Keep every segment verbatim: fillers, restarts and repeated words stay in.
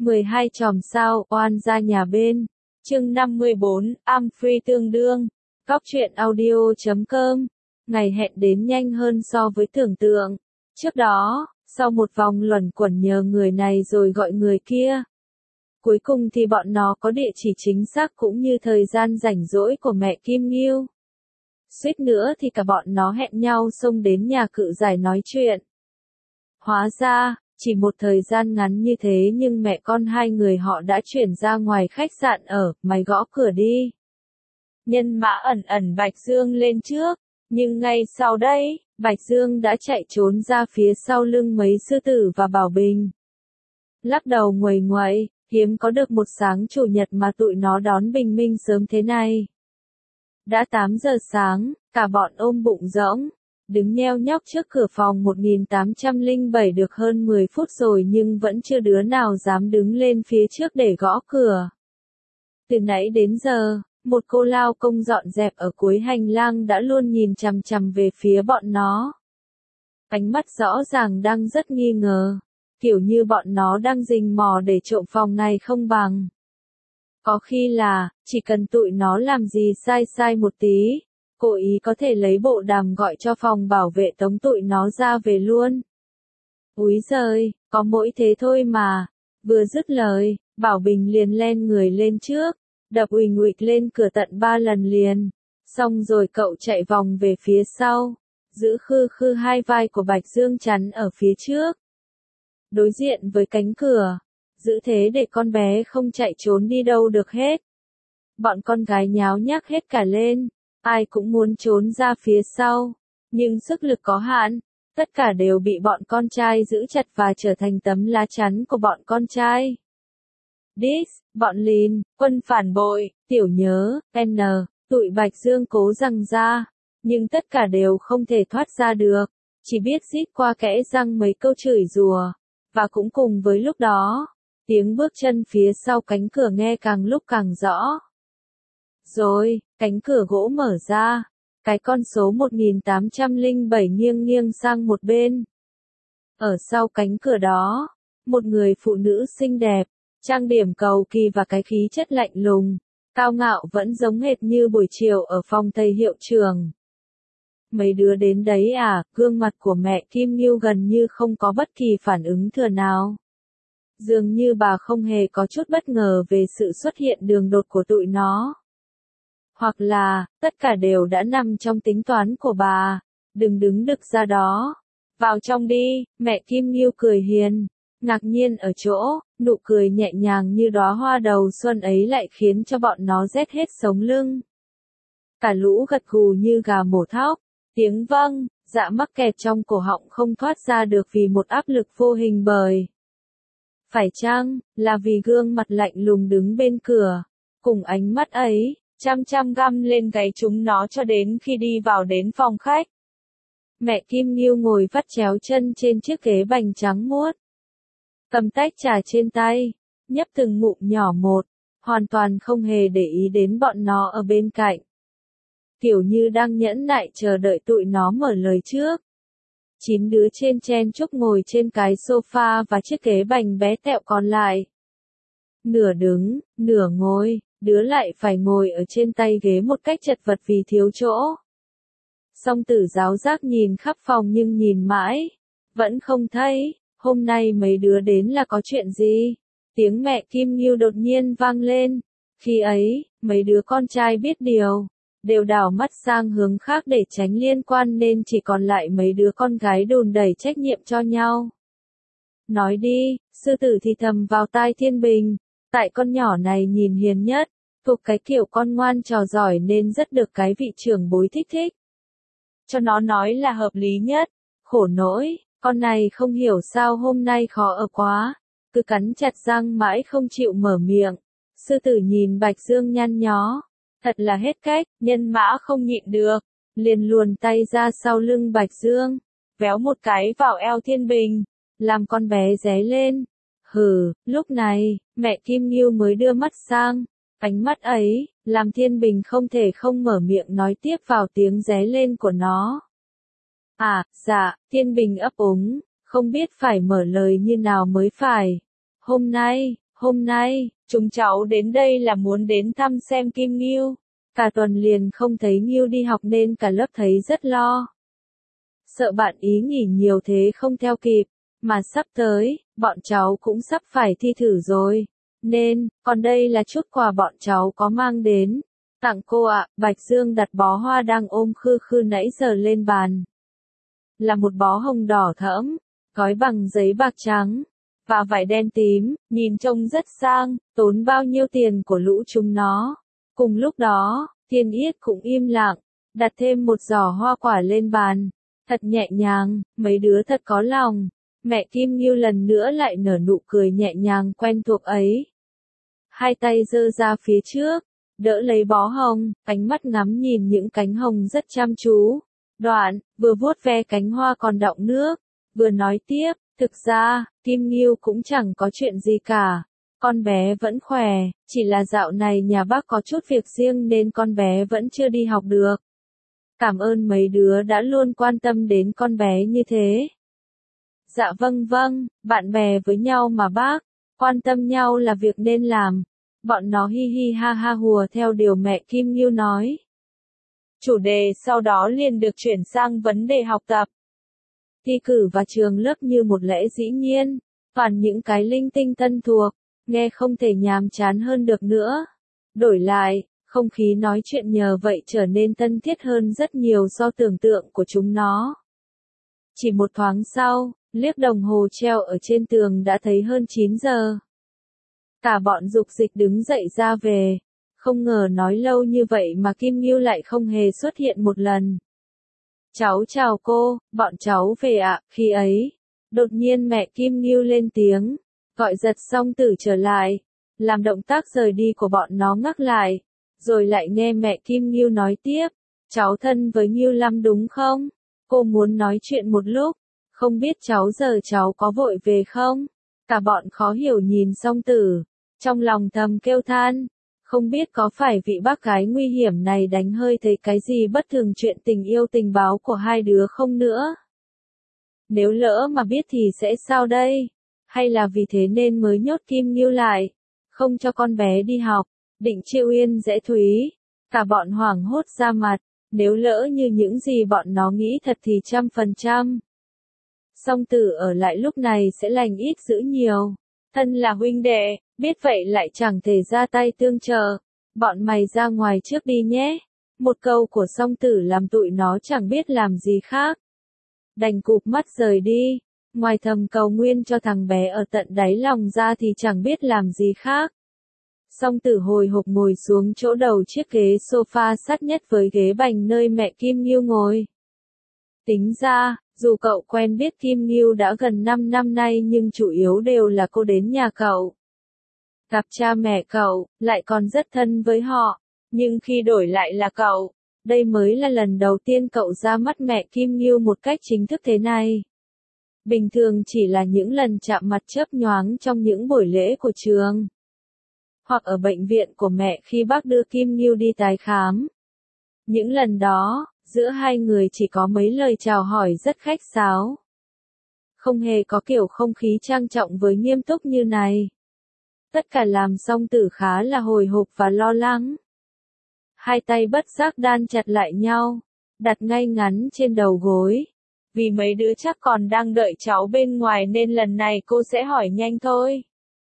mười hai chòm sao, oan ra nhà bên. Chương năm mươi bốn, Amfree tương đương. Góc truyện audio chấm com. Ngày hẹn đến nhanh hơn so với tưởng tượng. Trước đó, sau một vòng luẩn quẩn nhờ người này rồi gọi người kia. Cuối cùng thì bọn nó có địa chỉ chính xác cũng như thời gian rảnh rỗi của mẹ Kim Ngưu. Suýt nữa thì cả bọn nó hẹn nhau xông đến nhà cự giải nói chuyện. Hóa ra, chỉ một thời gian ngắn như thế nhưng mẹ con hai người họ đã chuyển ra ngoài khách sạn ở, mày gõ cửa đi. Nhân mã ẩn ẩn Bạch Dương lên trước, nhưng ngay sau đây, Bạch Dương đã chạy trốn ra phía sau lưng mấy sư tử và Bảo Bình. Lắc đầu nguầy nguậy, hiếm có được một sáng chủ nhật mà tụi nó đón bình minh sớm thế này. Đã tám giờ sáng, cả bọn ôm bụng rỗng, đứng nheo nhóc trước cửa phòng một nghìn tám trăm lẻ bảy được hơn mười phút rồi nhưng vẫn chưa đứa nào dám đứng lên phía trước để gõ cửa. Từ nãy đến giờ, một cô lao công dọn dẹp ở cuối hành lang đã luôn nhìn chằm chằm về phía bọn nó. Ánh mắt rõ ràng đang rất nghi ngờ, kiểu như bọn nó đang rình mò để trộm phòng này không bằng. Có khi là, chỉ cần tụi nó làm gì sai sai một tí, cố ý có thể lấy bộ đàm gọi cho phòng bảo vệ tống tụi nó ra về luôn. Úi giời, có mỗi thế thôi mà. Vừa dứt lời, Bảo Bình liền len người lên trước, đập uỳnh uịch lên cửa tận ba lần liền. Xong rồi cậu chạy vòng về phía sau, giữ khư khư hai vai của Bạch Dương chắn ở phía trước. Đối diện với cánh cửa, giữ thế để con bé không chạy trốn đi đâu được hết. Bọn con gái nháo nhác hết cả lên, ai cũng muốn trốn ra phía sau, nhưng sức lực có hạn, tất cả đều bị bọn con trai giữ chặt và trở thành tấm lá chắn của bọn con trai. Dis, bọn Lìn, quân phản bội, tiểu nhớ, N, tụi Bạch Dương cố giằng ra, nhưng tất cả đều không thể thoát ra được, chỉ biết rít qua kẽ răng mấy câu chửi rủa, và cũng cùng với lúc đó, tiếng bước chân phía sau cánh cửa nghe càng lúc càng rõ. Rồi, cánh cửa gỗ mở ra, cái con số một nghìn tám trăm lẻ bảy nghiêng nghiêng sang một bên. Ở sau cánh cửa đó, một người phụ nữ xinh đẹp, trang điểm cầu kỳ và cái khí chất lạnh lùng, cao ngạo vẫn giống hệt như buổi chiều ở phòng thầy hiệu trưởng. Mấy đứa đến đấy à, gương mặt của mẹ Kim Ngưu gần như không có bất kỳ phản ứng thừa nào. Dường như bà không hề có chút bất ngờ về sự xuất hiện đường đột của tụi nó. Hoặc là, tất cả đều đã nằm trong tính toán của bà, đừng đứng đực ra đó. Vào trong đi, mẹ Kim Ngưu cười hiền, ngạc nhiên ở chỗ, nụ cười nhẹ nhàng như đóa hoa đầu xuân ấy lại khiến cho bọn nó rét hết sống lưng. Cả lũ gật gù như gà mổ thóc, tiếng vâng, dạ mắc kẹt trong cổ họng không thoát ra được vì một áp lực vô hình bởi. Phải chăng, là vì gương mặt lạnh lùng đứng bên cửa, cùng ánh mắt ấy, chăm chăm găm lên gáy chúng nó cho đến khi đi vào đến phòng khách. Mẹ Kim Ngưu ngồi vắt chéo chân trên chiếc ghế bành trắng muốt. Cầm tách trà trên tay, nhấp từng ngụm nhỏ một, hoàn toàn không hề để ý đến bọn nó ở bên cạnh. Kiểu như đang nhẫn nại chờ đợi tụi nó mở lời trước. Chín đứa trên chen chúc ngồi trên cái sofa và chiếc ghế bành bé tẹo còn lại. Nửa đứng, nửa ngồi, đứa lại phải ngồi ở trên tay ghế một cách chật vật vì thiếu chỗ. Song Tử giáo giác nhìn khắp phòng nhưng nhìn mãi, vẫn không thấy, hôm nay mấy đứa đến là có chuyện gì? Tiếng mẹ Kim Ngưu đột nhiên vang lên, khi ấy, mấy đứa con trai biết điều, đều đảo mắt sang hướng khác để tránh liên quan nên chỉ còn lại mấy đứa con gái đùn đẩy trách nhiệm cho nhau. Nói đi, sư tử thì thầm vào tai Thiên Bình, tại con nhỏ này nhìn hiền nhất, thuộc cái kiểu con ngoan trò giỏi nên rất được cái vị trưởng bối thích thích. Cho nó nói là hợp lý nhất, khổ nỗi, con này không hiểu sao hôm nay khó ở quá, cứ cắn chặt răng mãi không chịu mở miệng. Sư tử nhìn Bạch Dương nhăn nhó, thật là hết cách, nhân mã không nhịn được, liền luồn tay ra sau lưng Bạch Dương, véo một cái vào eo Thiên Bình, làm con bé ré lên. Hừ, lúc này, mẹ Kim Ngưu mới đưa mắt sang, ánh mắt ấy, làm Thiên Bình không thể không mở miệng nói tiếp vào tiếng ré lên của nó. À, dạ, Thiên Bình ấp úng, không biết phải mở lời như nào mới phải. Hôm nay, Hôm nay, chúng cháu đến đây là muốn đến thăm xem Kim Ngưu. Cả tuần liền không thấy Ngưu đi học nên cả lớp thấy rất lo. Sợ bạn ý nghỉ nhiều thế không theo kịp, mà sắp tới, bọn cháu cũng sắp phải thi thử rồi. Nên, còn đây là chút quà bọn cháu có mang đến. Tặng cô ạ. Bạch Dương đặt bó hoa đang ôm khư khư nãy giờ lên bàn. Là một bó hồng đỏ thẫm, gói bằng giấy bạc trắng, và vải đen tím, nhìn trông rất sang, tốn bao nhiêu tiền của lũ chúng nó. Cùng lúc đó, Thiên Yết cũng im lặng, đặt thêm một giỏ hoa quả lên bàn. Thật nhẹ nhàng, mấy đứa thật có lòng. Mẹ Kim Ngưu lần nữa lại nở nụ cười nhẹ nhàng quen thuộc ấy. Hai tay giơ ra phía trước, đỡ lấy bó hồng, ánh mắt ngắm nhìn những cánh hồng rất chăm chú. Đoạn, vừa vuốt ve cánh hoa còn đọng nước, vừa nói tiếp, thực ra, Kim Ngưu cũng chẳng có chuyện gì cả. Con bé vẫn khỏe, chỉ là dạo này nhà bác có chút việc riêng nên con bé vẫn chưa đi học được. Cảm ơn mấy đứa đã luôn quan tâm đến con bé như thế. Dạ vâng vâng, bạn bè với nhau mà bác, quan tâm nhau là việc nên làm. Bọn nó hi hi ha ha hùa theo điều mẹ Kim Ngưu nói. Chủ đề sau đó liền được chuyển sang vấn đề học tập. Thi cử và trường lớp như một lẽ dĩ nhiên, toàn những cái linh tinh thân thuộc, nghe không thể nhàm chán hơn được nữa. Đổi lại, không khí nói chuyện nhờ vậy trở nên thân thiết hơn rất nhiều so tưởng tượng của chúng nó. Chỉ một thoáng sau, liếc đồng hồ treo ở trên tường đã thấy hơn chín giờ. Cả bọn dục dịch đứng dậy ra về. Không ngờ nói lâu như vậy mà Kim Ngưu lại không hề xuất hiện một lần. Cháu chào cô, bọn cháu về ạ. Khi ấy, đột nhiên mẹ Kim Ngưu lên tiếng, gọi Giật Song Tử trở lại, làm động tác rời đi của bọn nó ngắc lại, rồi lại nghe mẹ Kim Ngưu nói tiếp, cháu thân với Ngưu lắm đúng không? Cô muốn nói chuyện một lúc, không biết cháu giờ cháu có vội về không? Cả bọn khó hiểu nhìn Song Tử, trong lòng thầm kêu than. Không biết có phải vị bác gái nguy hiểm này đánh hơi thấy cái gì bất thường chuyện tình yêu tình báo của hai đứa không nữa? Nếu lỡ mà biết thì sẽ sao đây? Hay là vì thế nên mới nhốt Kim Ngưu lại, không cho con bé đi học, định chiêu yên dễ thúy? Cả bọn hoảng hốt ra mặt, nếu lỡ như những gì bọn nó nghĩ thật thì trăm phần trăm. Song Tử ở lại lúc này sẽ lành ít dữ nhiều. Thân là huynh đệ, biết vậy lại chẳng thể ra tay tương trợ. Bọn mày ra ngoài trước đi nhé. Một câu của Song Tử làm tụi nó chẳng biết làm gì khác. Đành cụp mắt rời đi. Ngoài thầm cầu nguyên cho thằng bé ở tận đáy lòng ra thì chẳng biết làm gì khác. Song Tử hồi hộp ngồi xuống chỗ đầu chiếc ghế sofa sát nhất với ghế bành nơi mẹ Kim Ngưu ngồi. Tính ra, dù cậu quen biết Kim Ngưu đã gần năm năm nay nhưng chủ yếu đều là cô đến nhà cậu. Gặp cha mẹ cậu, lại còn rất thân với họ. Nhưng khi đổi lại là cậu, đây mới là lần đầu tiên cậu ra mắt mẹ Kim Ngưu một cách chính thức thế này. Bình thường chỉ là những lần chạm mặt chớp nhoáng trong những buổi lễ của trường. Hoặc ở bệnh viện của mẹ khi bác đưa Kim Ngưu đi tái khám. Những lần đó, giữa hai người chỉ có mấy lời chào hỏi rất khách sáo. Không hề có kiểu không khí trang trọng với nghiêm túc như này. Tất cả làm Song Tử khá là hồi hộp và lo lắng. Hai tay bất giác đan chặt lại nhau, đặt ngay ngắn trên đầu gối. Vì mấy đứa chắc còn đang đợi cháu bên ngoài nên lần này cô sẽ hỏi nhanh thôi.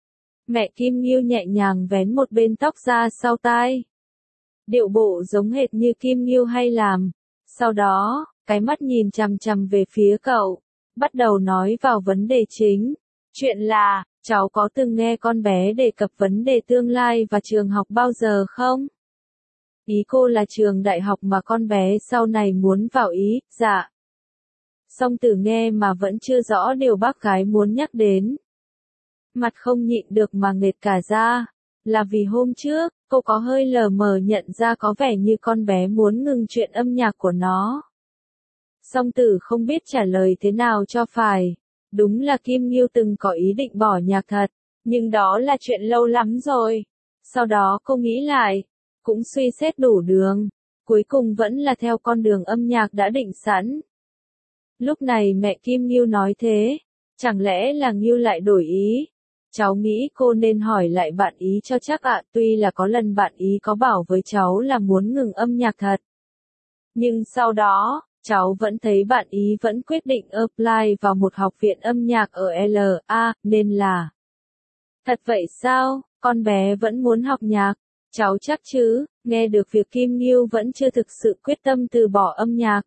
Mẹ Kim Ngưu nhẹ nhàng vén một bên tóc ra sau tai. Điệu bộ giống hệt như Kim Ngưu hay làm. Sau đó, cái mắt nhìn chằm chằm về phía cậu, bắt đầu nói vào vấn đề chính. Chuyện là, cháu có từng nghe con bé đề cập vấn đề tương lai và trường học bao giờ không? Ý cô là trường đại học mà con bé sau này muốn vào ý, dạ. Song Tử nghe mà vẫn chưa rõ điều bác gái muốn nhắc đến. Mặt không nhịn được mà nghệt cả ra, là vì hôm trước, cô có hơi lờ mờ nhận ra có vẻ như con bé muốn ngừng chuyện âm nhạc của nó. Song Tử không biết trả lời thế nào cho phải. Đúng là Kim Ngưu từng có ý định bỏ nhạc thật, nhưng đó là chuyện lâu lắm rồi. Sau đó cô nghĩ lại, cũng suy xét đủ đường, cuối cùng vẫn là theo con đường âm nhạc đã định sẵn. Lúc này mẹ Kim Ngưu nói thế, chẳng lẽ là Ngưu lại đổi ý? Cháu nghĩ cô nên hỏi lại bạn ý cho chắc ạ, tuy là có lần bạn ý có bảo với cháu là muốn ngừng âm nhạc thật. Nhưng sau đó, cháu vẫn thấy bạn ý vẫn quyết định apply vào một học viện âm nhạc ở lờ a, nên là... Thật vậy sao, con bé vẫn muốn học nhạc? Cháu chắc chứ, nghe được việc Kim Ngưu vẫn chưa thực sự quyết tâm từ bỏ âm nhạc.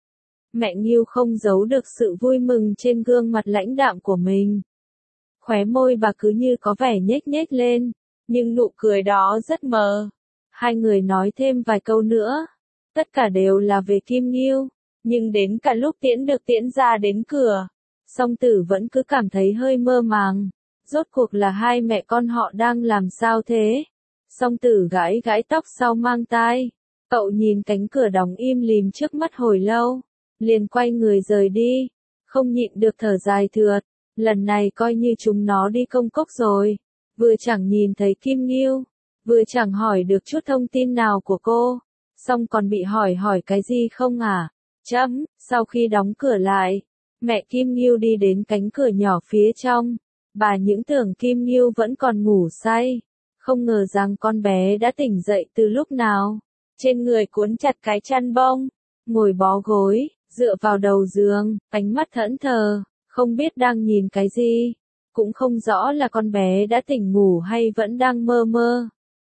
Mẹ Ngưu không giấu được sự vui mừng trên gương mặt lãnh đạm của mình. Khóe môi bà cứ như có vẻ nhếch nhếch lên, nhưng nụ cười đó rất mờ. Hai người nói thêm vài câu nữa. Tất cả đều là về Kim Ngưu, nhưng đến cả lúc tiễn được tiễn ra đến cửa, Song Tử vẫn cứ cảm thấy hơi mơ màng. Rốt cuộc là hai mẹ con họ đang làm sao thế? Song Tử gãi gãi tóc sau mang tai. Cậu nhìn cánh cửa đóng im lìm trước mắt hồi lâu, liền quay người rời đi, không nhịn được thở dài thượt. Lần này coi như chúng nó đi công cốc rồi, vừa chẳng nhìn thấy Kim Ngưu, vừa chẳng hỏi được chút thông tin nào của cô, xong còn bị hỏi hỏi cái gì không à? Chấm, sau khi đóng cửa lại, mẹ Kim Ngưu đi đến cánh cửa nhỏ phía trong, bà những tưởng Kim Ngưu vẫn còn ngủ say, không ngờ rằng con bé đã tỉnh dậy từ lúc nào, trên người cuốn chặt cái chăn bông, ngồi bó gối, dựa vào đầu giường, ánh mắt thẫn thờ. Không biết đang nhìn cái gì, cũng không rõ là con bé đã tỉnh ngủ hay vẫn đang mơ mơ.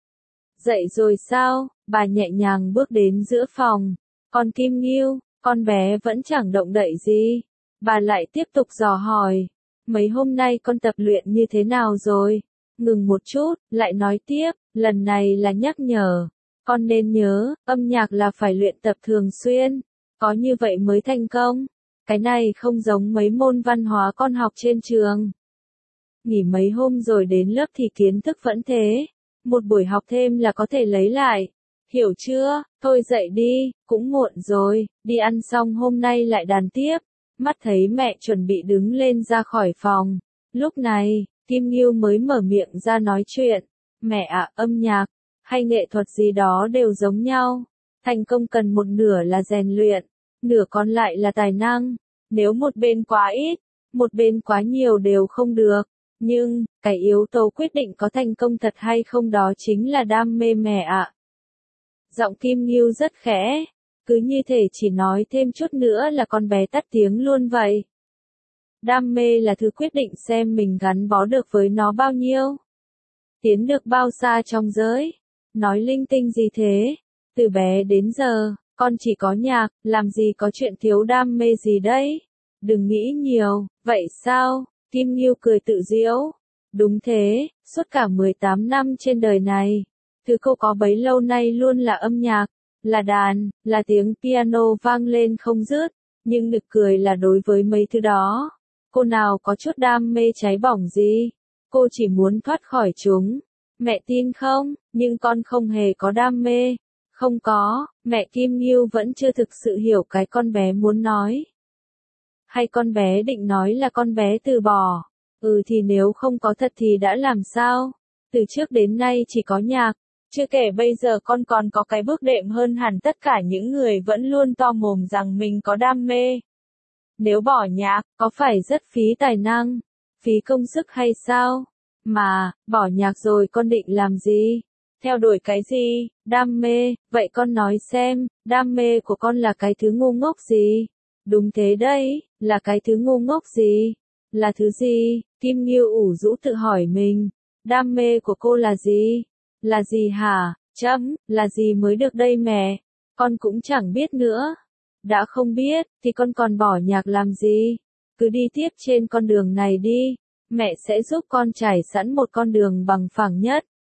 Dậy rồi sao? Bà nhẹ nhàng bước đến giữa phòng. Con Kim Ngưu, con bé vẫn chẳng động đậy gì. Bà lại tiếp tục dò hỏi. Mấy hôm nay con tập luyện như thế nào rồi? Ngừng một chút, lại nói tiếp, lần này là nhắc nhở. Con nên nhớ, âm nhạc là phải luyện tập thường xuyên. Có như vậy mới thành công. Cái này không giống mấy môn văn hóa con học trên trường. Nghỉ mấy hôm rồi đến lớp thì kiến thức vẫn thế. Một buổi học thêm là có thể lấy lại. Hiểu chưa? Thôi dậy đi, cũng muộn rồi, đi ăn xong hôm nay lại đàn tiếp. Mắt thấy mẹ chuẩn bị đứng lên ra khỏi phòng. Lúc này, Kim Ngưu mới mở miệng ra nói chuyện. Mẹ ạ, âm nhạc, hay nghệ thuật gì đó đều giống nhau. Thành công cần một nửa là rèn luyện, nửa còn lại là tài năng. Nếu một bên quá ít, một bên quá nhiều đều không được. Nhưng, cái yếu tố quyết định có thành công thật hay không đó chính là đam mê mẹ ạ. Giọng Kim Ngưu rất khẽ, cứ như thể chỉ nói thêm chút nữa là con bé tắt tiếng luôn vậy. Đam mê là thứ quyết định xem mình gắn bó được với nó bao nhiêu. Tiến được bao xa trong giới. Nói linh tinh gì thế? Từ bé đến giờ, con chỉ có nhạc, làm gì có chuyện thiếu đam mê gì đấy. Đừng nghĩ nhiều, vậy sao? Kim Ngưu cười tự giễu. Đúng thế, suốt cả mười tám năm trên đời này, thứ cô có bấy lâu nay luôn là âm nhạc, là đàn, là tiếng piano vang lên không dứt. Nhưng nực cười là đối với mấy thứ đó, cô nào có chút đam mê cháy bỏng gì. Cô chỉ muốn thoát khỏi chúng. Mẹ tin không? Nhưng con không hề có đam mê. Không có, mẹ Kim Ngưu vẫn chưa thực sự hiểu cái con bé muốn nói. Hay con bé định nói là con bé từ bỏ? Ừ thì nếu không có thật thì đã làm sao? Từ trước đến nay chỉ có nhạc, chưa kể bây giờ con còn có cái bước đệm hơn hẳn tất cả những người vẫn luôn to mồm rằng mình có đam mê. Nếu bỏ nhạc, có phải rất phí tài năng, phí công sức hay sao? Mà, bỏ nhạc rồi con định làm gì? Theo đuổi cái gì? Đam mê, vậy con nói xem, đam mê của con là cái thứ ngu ngốc gì? Đúng thế đấy, là cái thứ ngu ngốc gì? Là thứ gì? Kim Ngưu ủ rũ tự hỏi mình. Đam mê của cô là gì? Là gì hả? Chấm, là gì mới được đây mẹ? Con cũng chẳng biết nữa. Đã không biết, thì con còn bỏ nhạc làm gì? Cứ đi tiếp trên con đường này đi. Mẹ sẽ giúp con trải sẵn một con đường bằng phẳng nhất.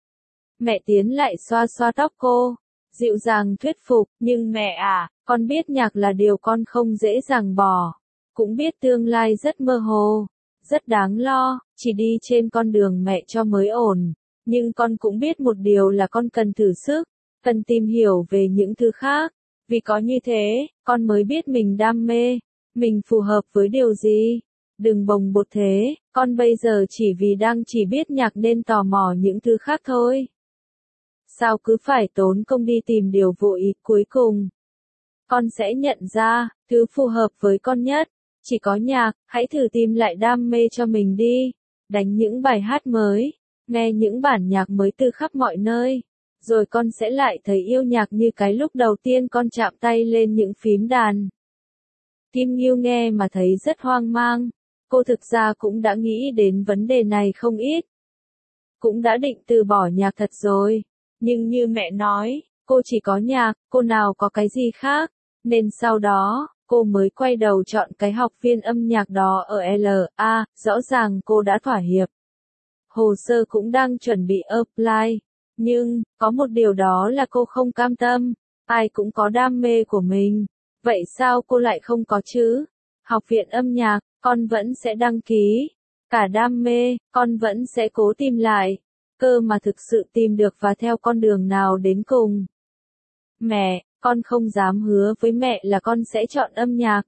Mẹ tiến lại xoa xoa tóc cô, dịu dàng thuyết phục, nhưng mẹ à, con biết nhạc là điều con không dễ dàng bỏ. Cũng biết tương lai rất mơ hồ, rất đáng lo, chỉ đi trên con đường mẹ cho mới ổn. Nhưng con cũng biết một điều là con cần thử sức, cần tìm hiểu về những thứ khác. Vì có như thế, con mới biết mình đam mê, mình phù hợp với điều gì. Đừng bồng bột thế, con bây giờ chỉ vì đang chỉ biết nhạc nên tò mò những thứ khác thôi. Sao cứ phải tốn công đi tìm điều vô ích cuối cùng? Con sẽ nhận ra, thứ phù hợp với con nhất, chỉ có nhạc, hãy thử tìm lại đam mê cho mình đi. đánh những bài hát mới, nghe những bản nhạc mới từ khắp mọi nơi. Rồi con sẽ lại thấy yêu nhạc như cái lúc đầu tiên con chạm tay lên những phím đàn. Kim Ngưu nghe mà thấy rất hoang mang. Cô thực ra cũng đã nghĩ đến vấn đề này không ít. Cũng đã định từ bỏ nhạc thật rồi. Nhưng như mẹ nói, cô chỉ có nhạc, cô nào có cái gì khác. Nên sau đó, cô mới quay đầu chọn cái học viên âm nhạc đó ở lờ a, rõ ràng cô đã thỏa hiệp. Hồ sơ cũng đang chuẩn bị apply. Nhưng, có một điều đó là cô không cam tâm. Ai cũng có đam mê của mình. Vậy sao cô lại không có chứ? Học viện âm nhạc, con vẫn sẽ đăng ký. Cả đam mê, con vẫn sẽ cố tìm lại. Cơ mà thực sự tìm được và theo con đường nào đến cùng. Mẹ, con không dám hứa với mẹ là con sẽ chọn âm nhạc.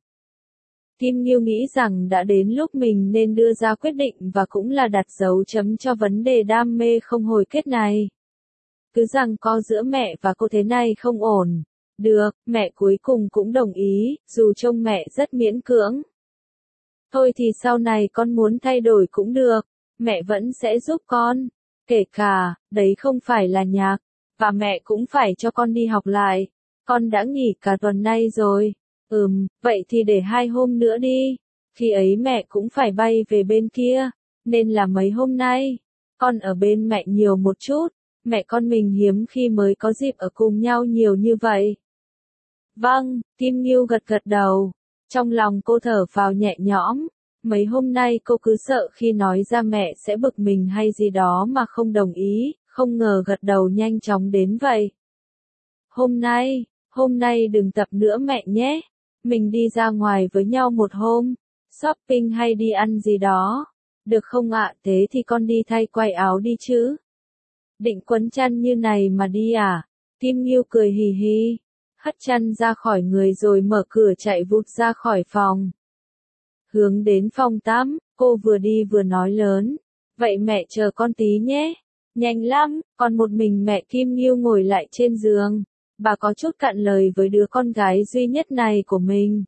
Kim Ngưu nghĩ rằng đã đến lúc mình nên đưa ra quyết định và cũng là đặt dấu chấm cho vấn đề đam mê không hồi kết này. Cứ rằng co giữa mẹ và cô thế này không ổn. Được, mẹ cuối cùng cũng đồng ý, dù trông mẹ rất miễn cưỡng. Thôi thì sau này con muốn thay đổi cũng được, mẹ vẫn sẽ giúp con. Kể cả, đấy không phải là nhạc, và mẹ cũng phải cho con đi học lại. Con đã nghỉ cả tuần nay rồi. Ừm, vậy thì để hai hôm nữa đi. Khi ấy mẹ cũng phải bay về bên kia, nên là mấy hôm nay, con ở bên mẹ nhiều một chút. Mẹ con mình hiếm khi mới có dịp ở cùng nhau nhiều như vậy. Vâng, Kim Ngưu gật gật đầu. Trong lòng cô thở phào nhẹ nhõm. Mấy hôm nay cô cứ sợ khi nói ra mẹ sẽ bực mình hay gì đó mà không đồng ý, không ngờ gật đầu nhanh chóng đến vậy. Hôm nay, hôm nay đừng tập nữa mẹ nhé. Mình đi ra ngoài với nhau một hôm, shopping hay đi ăn gì đó. Được không ạ? Thế thì con đi thay quai áo đi chứ. Định quấn chăn như này mà đi à? Kim Ngưu cười hì hì, hất chăn ra khỏi người rồi mở cửa chạy vụt ra khỏi phòng. Hướng đến phòng tắm, cô vừa đi vừa nói lớn. Vậy mẹ chờ con tí nhé. Nhanh lắm, còn một mình mẹ Kim Ngưu ngồi lại trên giường. Bà có chút cạn lời với đứa con gái duy nhất này của mình.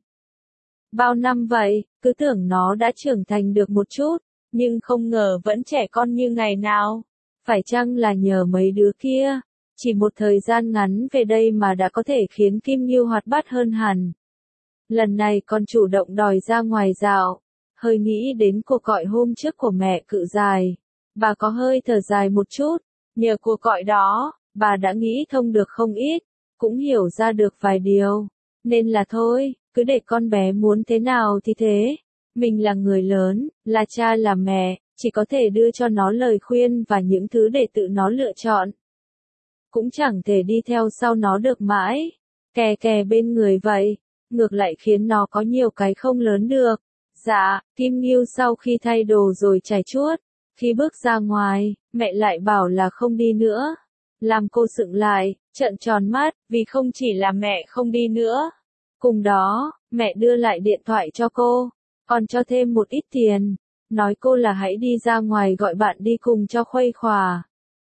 Bao năm vậy, cứ tưởng nó đã trưởng thành được một chút, nhưng không ngờ vẫn trẻ con như ngày nào. Phải chăng là nhờ mấy đứa kia? Chỉ một thời gian ngắn về đây mà đã có thể khiến Kim Ngưu hoạt bát hơn hẳn. Lần này còn chủ động đòi ra ngoài dạo. Hơi nghĩ đến cuộc gọi hôm trước của mẹ cự dài. Bà có hơi thở dài một chút. Nhờ cuộc gọi đó, bà đã nghĩ thông được không ít. Cũng hiểu ra được vài điều. Nên là thôi, cứ để con bé muốn thế nào thì thế. Mình là người lớn, là cha là mẹ, chỉ có thể đưa cho nó lời khuyên và những thứ để tự nó lựa chọn. Cũng chẳng thể đi theo sau nó được mãi. Kè kè bên người vậy. Ngược lại khiến nó có nhiều cái không lớn được. Dạ, Kim Ngưu sau khi thay đồ rồi chải chuốt. Khi bước ra ngoài, mẹ lại bảo là không đi nữa. Làm cô sững lại, trợn tròn mắt, vì không chỉ là mẹ không đi nữa. Cùng đó, mẹ đưa lại điện thoại cho cô, còn cho thêm một ít tiền. Nói cô là hãy đi ra ngoài gọi bạn đi cùng cho khuây khỏa.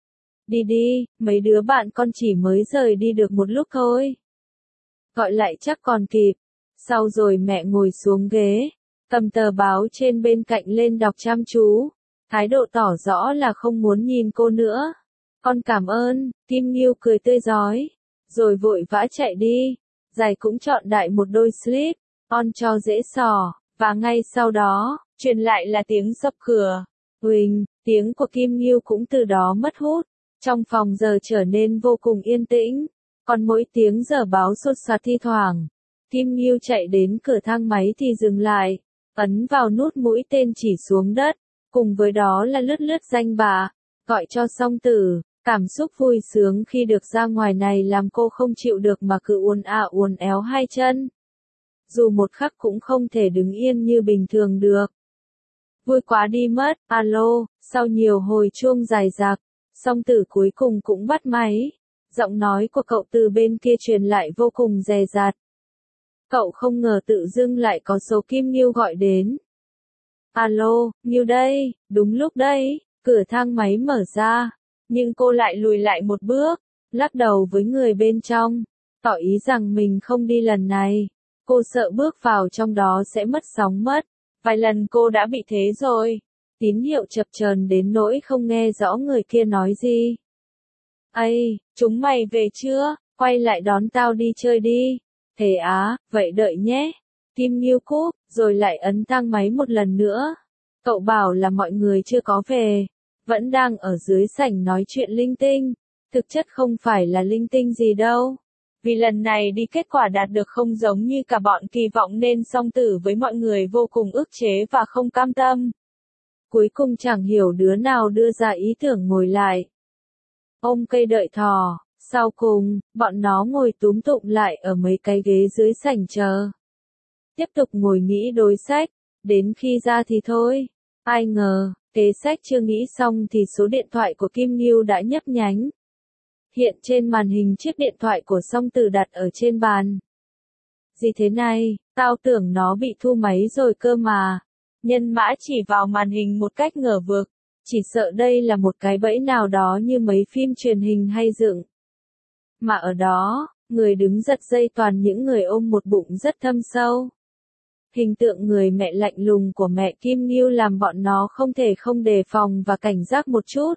Đi đi, mấy đứa bạn con chỉ mới rời đi được một lúc thôi. Gọi lại chắc còn kịp. Sau rồi mẹ ngồi xuống ghế, cầm tờ báo trên bên cạnh lên đọc chăm chú. Thái độ tỏ rõ là không muốn nhìn cô nữa. Con cảm ơn, Kim Ngưu cười tươi rói. Rồi vội vã chạy đi. Giày cũng chọn đại một đôi slip, on cho dễ sò. Và ngay sau đó, truyền lại là tiếng sập cửa. Huỳnh, tiếng của Kim Ngưu cũng từ đó mất hút. Trong phòng giờ trở nên vô cùng yên tĩnh. Còn mỗi tiếng giờ báo sột soạt thi thoảng. Kim Ngưu chạy đến cửa thang máy thì dừng lại. Ấn vào nút mũi tên chỉ xuống đất. Cùng với đó là lướt lướt danh bạ. Gọi cho song tử. Cảm xúc vui sướng khi được ra ngoài này làm cô không chịu được mà cứ uốn à uốn éo hai chân. Dù một khắc cũng không thể đứng yên như bình thường được. Vui quá đi mất, alo, sau nhiều hồi chuông dài dặc, song tử cuối cùng cũng bắt máy. Giọng nói của cậu từ bên kia truyền lại vô cùng dè dặt. Cậu không ngờ tự dưng lại có số Kim Ngưu gọi đến. Alo, Ngưu đây, đúng lúc đây, cửa thang máy mở ra. Nhưng cô lại lùi lại một bước, lắc đầu với người bên trong, tỏ ý rằng mình không đi lần này. Cô sợ bước vào trong đó sẽ mất sóng mất. Vài lần cô đã bị thế rồi. tín hiệu chập chờn đến nỗi không nghe rõ người kia nói gì. Ây, chúng mày về chưa? Quay lại đón tao đi chơi đi. Thế á, vậy đợi nhé. Kim Ngưu cúp, rồi lại ấn thang máy một lần nữa. Cậu bảo là mọi người chưa có về, vẫn đang ở dưới sảnh nói chuyện linh tinh. Thực chất không phải là linh tinh gì đâu. Vì lần này đi kết quả đạt được không giống như cả bọn kỳ vọng nên song tử với mọi người vô cùng ức chế và không cam tâm. Cuối cùng chẳng hiểu đứa nào đưa ra ý tưởng ngồi lại ôm cây đợi thỏ. Sau cùng, bọn nó ngồi túm tụm lại ở mấy cái ghế dưới sảnh chờ. Tiếp tục ngồi nghĩ đối sách, đến khi ra thì thôi. Ai ngờ, kế sách chưa nghĩ xong thì số điện thoại của Kim Ngưu đã nhấp nhánh. Hiện trên màn hình chiếc điện thoại của song tử đặt ở trên bàn. Gì thế này, tao tưởng nó bị thu máy rồi cơ mà. Nhân mã chỉ vào màn hình một cách ngờ vực, chỉ sợ đây là một cái bẫy nào đó như mấy phim truyền hình hay dựng. Mà ở đó, người đứng giật dây toàn những người ôm một bụng rất thâm sâu. Hình tượng người mẹ lạnh lùng của mẹ Kim Ngưu làm bọn nó không thể không đề phòng và cảnh giác một chút.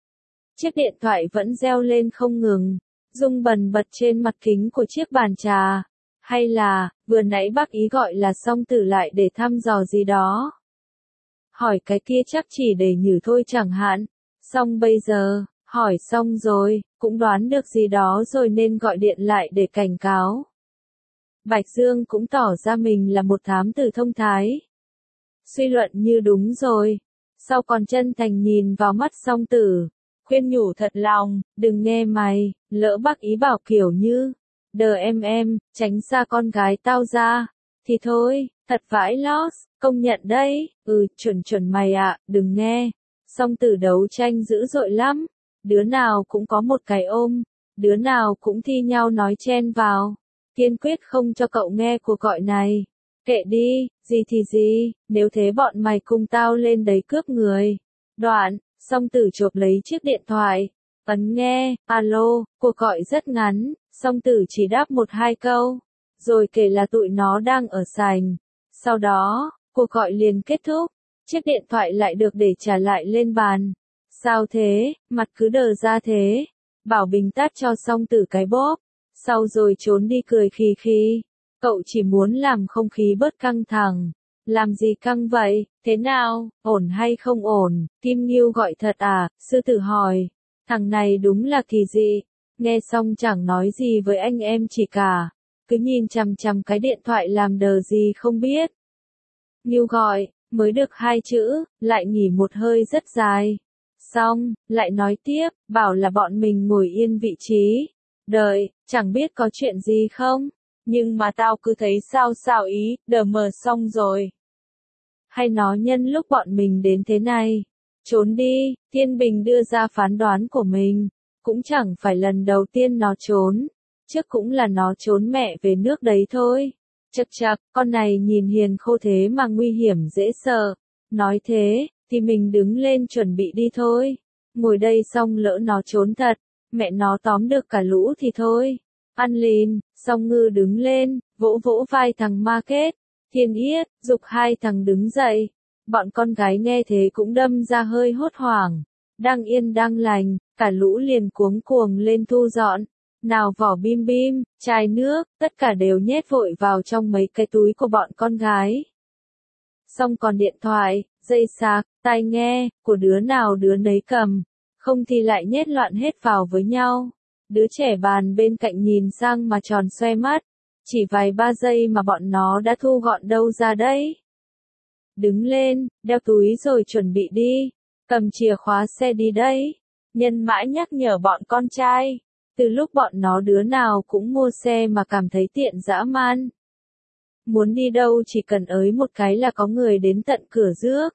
Chiếc điện thoại vẫn reo lên không ngừng, rung bần bật trên mặt kính của chiếc bàn trà. Hay là, vừa nãy bác ý gọi là song tử lại để thăm dò gì đó. Hỏi cái kia chắc chỉ để nhử thôi chẳng hạn. Xong bây giờ, hỏi xong rồi, cũng đoán được gì đó rồi nên gọi điện lại để cảnh cáo. Bạch Dương cũng tỏ ra mình là một thám tử thông thái. Suy luận như đúng rồi. Sau còn chân thành nhìn vào mắt song tử, khuyên nhủ thật lòng, đừng nghe mày, lỡ bác ý bảo kiểu như, đờ em em, tránh xa con gái tao ra, thì thôi, thật vãi loss, công nhận đấy, ừ, chuẩn chuẩn mày ạ, đừng nghe. Song tử đấu tranh dữ dội lắm, đứa nào cũng có một cái ôm, đứa nào cũng thi nhau nói chen vào, kiên quyết không cho cậu nghe cuộc gọi này. Kệ đi, gì thì gì, nếu thế bọn mày cùng tao lên đấy cướp người. Đoạn, song tử chộp lấy chiếc điện thoại, ấn nghe, alo, cuộc gọi rất ngắn, song tử chỉ đáp một hai câu, rồi kể là tụi nó đang ở sảnh. Sau đó, cuộc gọi liền kết thúc, chiếc điện thoại lại được để trả lại lên bàn. Sao thế, mặt cứ đờ ra thế, bảo Bình tát cho song tử cái bóp, sau rồi trốn đi cười khì khì. Cậu chỉ muốn làm không khí bớt căng thẳng. Làm gì căng vậy, thế nào, ổn hay không ổn, Kim Ngưu gọi thật à, sư tử hỏi. Thằng này đúng là kỳ dị, nghe xong chẳng nói gì với anh em chỉ cả, cứ nhìn chằm chằm cái điện thoại làm đờ gì không biết. Ngưu gọi, mới được hai chữ, lại nghỉ một hơi rất dài. Xong, lại nói tiếp, bảo là bọn mình ngồi yên vị trí. Đợi, chẳng biết có chuyện gì không? Nhưng mà tao cứ thấy sao sao ý, đờ mờ xong rồi. Hay nó nhân lúc bọn mình đến thế này. Trốn đi, Thiên Bình đưa ra phán đoán của mình. Cũng chẳng phải lần đầu tiên nó trốn. Trước cũng là nó trốn mẹ về nước đấy thôi. Chật chật, con này nhìn hiền khô thế mà nguy hiểm dễ sợ. Nói thế, thì mình đứng lên chuẩn bị đi thôi. Ngồi đây xong lỡ nó trốn thật, mẹ nó tóm được cả lũ thì thôi. Ăn lìn, song ngư đứng lên, vỗ vỗ vai thằng Ma Kết, Thiên Yết, giục hai thằng đứng dậy. Bọn con gái nghe thế cũng đâm ra hơi hốt hoảng. Đang yên đang lành, cả lũ liền cuống cuồng lên thu dọn. Nào vỏ bim bim, chai nước, tất cả đều nhét vội vào trong mấy cái túi của bọn con gái. Xong còn điện thoại, dây sạc, tai nghe, của đứa nào đứa nấy cầm. Không thì lại nhét loạn hết vào với nhau. Đứa trẻ bàn bên cạnh nhìn sang mà tròn xoe mắt. Chỉ vài ba giây mà bọn nó đã thu gọn đâu ra đấy. Đứng lên, đeo túi rồi chuẩn bị đi. Cầm chìa khóa xe đi đấy. Nhân mãi nhắc nhở bọn con trai. Từ lúc bọn nó đứa nào cũng mua xe mà cảm thấy tiện dã man. Muốn đi đâu chỉ cần ới một cái là có người đến tận cửa rước.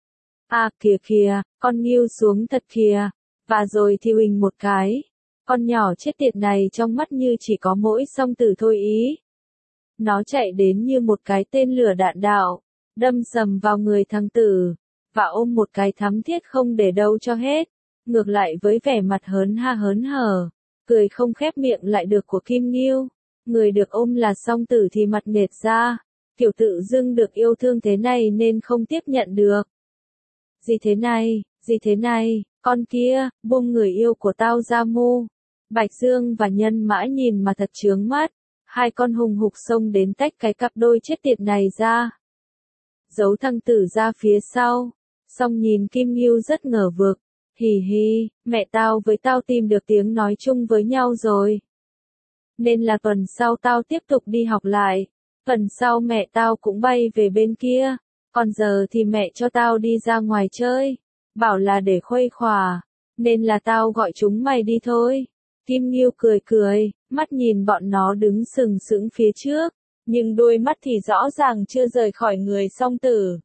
À kìa kìa, con Ngưu xuống thật kìa. Và rồi thì huỳnh một cái. Con nhỏ chết tiệt này trong mắt như chỉ có mỗi song tử thôi ý. Nó chạy đến như một cái tên lửa đạn đạo, đâm sầm vào người thằng tử, và ôm một cái thắm thiết không để đâu cho hết. Ngược lại với vẻ mặt hớn ha hớn hở, cười không khép miệng lại được của Kim Ngưu. Người được ôm là song tử thì mặt nệt ra, kiểu tự dưng được yêu thương thế này nên không tiếp nhận được. Gì thế này, gì thế này, con kia, buông người yêu của tao ra mu. Bạch Dương và Nhân Mã nhìn mà thật chướng mắt, hai con hùng hục xông đến tách cái cặp đôi chết tiệt này ra. Giấu thằng Tử ra phía sau, xong nhìn Kim Ngưu rất ngờ vực, hì hì, mẹ tao với tao tìm được tiếng nói chung với nhau rồi. Nên là tuần sau tao tiếp tục đi học lại, tuần sau mẹ tao cũng bay về bên kia, còn giờ thì mẹ cho tao đi ra ngoài chơi, bảo là để khuây khỏa, nên là tao gọi chúng mày đi thôi. Kim Ngưu cười cười, mắt nhìn bọn nó đứng sừng sững phía trước, nhưng đôi mắt thì rõ ràng chưa rời khỏi người Song Tử.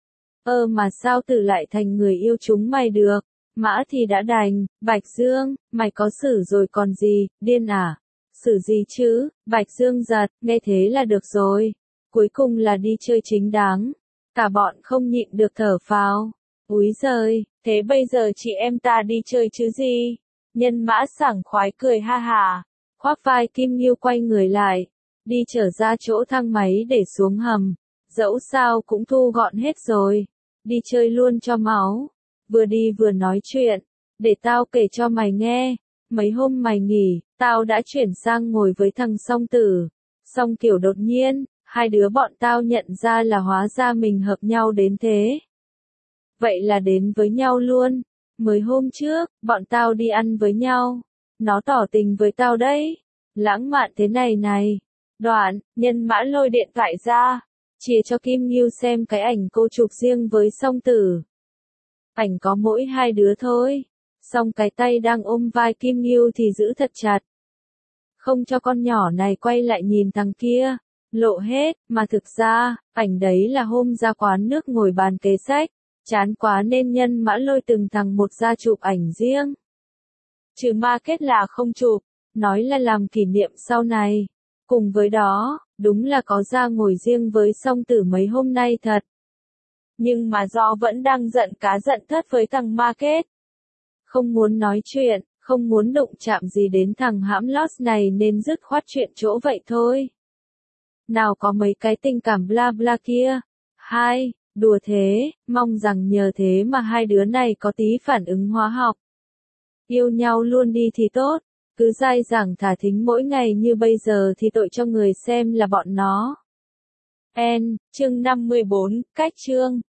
Ơ mà sao Tử lại thành người yêu chúng mày được? Mã thì đã đành, Bạch Dương, mày có xử rồi còn gì, điên à? Xử gì chứ? Bạch Dương giật, nghe thế là được rồi. Cuối cùng là đi chơi chính đáng. Cả bọn không nhịn được thở phào. Úi giời, thế bây giờ chị em ta đi chơi chứ gì? Nhân Mã sảng khoái cười ha hà. Khoác vai Kim Ngưu quay người lại, đi trở ra chỗ thang máy để xuống hầm. Dẫu sao cũng thu gọn hết rồi. Đi chơi luôn cho máu. Vừa đi vừa nói chuyện. Để tao kể cho mày nghe. Mấy hôm mày nghỉ, tao đã chuyển sang ngồi với thằng Song Tử. Xong kiểu đột nhiên, hai đứa bọn tao nhận ra là hóa ra mình hợp nhau đến thế. Vậy là đến với nhau luôn. Mới hôm trước, bọn tao đi ăn với nhau. Nó tỏ tình với tao đấy. Lãng mạn thế này này. Đoạn, Nhân Mã lôi điện thoại ra. Chia cho Kim Ngưu xem cái ảnh cô chụp riêng với Song Tử. Ảnh có mỗi hai đứa thôi. Xong cái tay đang ôm vai Kim Ngưu thì giữ thật chặt. Không cho con nhỏ này quay lại nhìn thằng kia. Lộ hết, mà thực ra, ảnh đấy là hôm ra quán nước ngồi bàn kế sách. Chán quá nên Nhân Mã lôi từng thằng một ra chụp ảnh riêng. Trừ market là không chụp, nói là làm kỷ niệm sau này. Cùng với đó, đúng là có ra ngồi riêng với Song Tử mấy hôm nay thật. Nhưng mà do vẫn đang giận cá giận thất với thằng market. Không muốn nói chuyện, không muốn đụng chạm gì đến thằng hãm lót này nên dứt khoát chuyện chỗ vậy thôi. Nào có mấy cái tình cảm bla bla kia. Hai, đùa thế, mong rằng nhờ thế mà hai đứa này có tí phản ứng hóa học. Yêu nhau luôn đi thì tốt, cứ dai dẳng thả thính mỗi ngày như bây giờ thì tội cho người xem là bọn nó. N, chương năm mươi bốn, cách chương.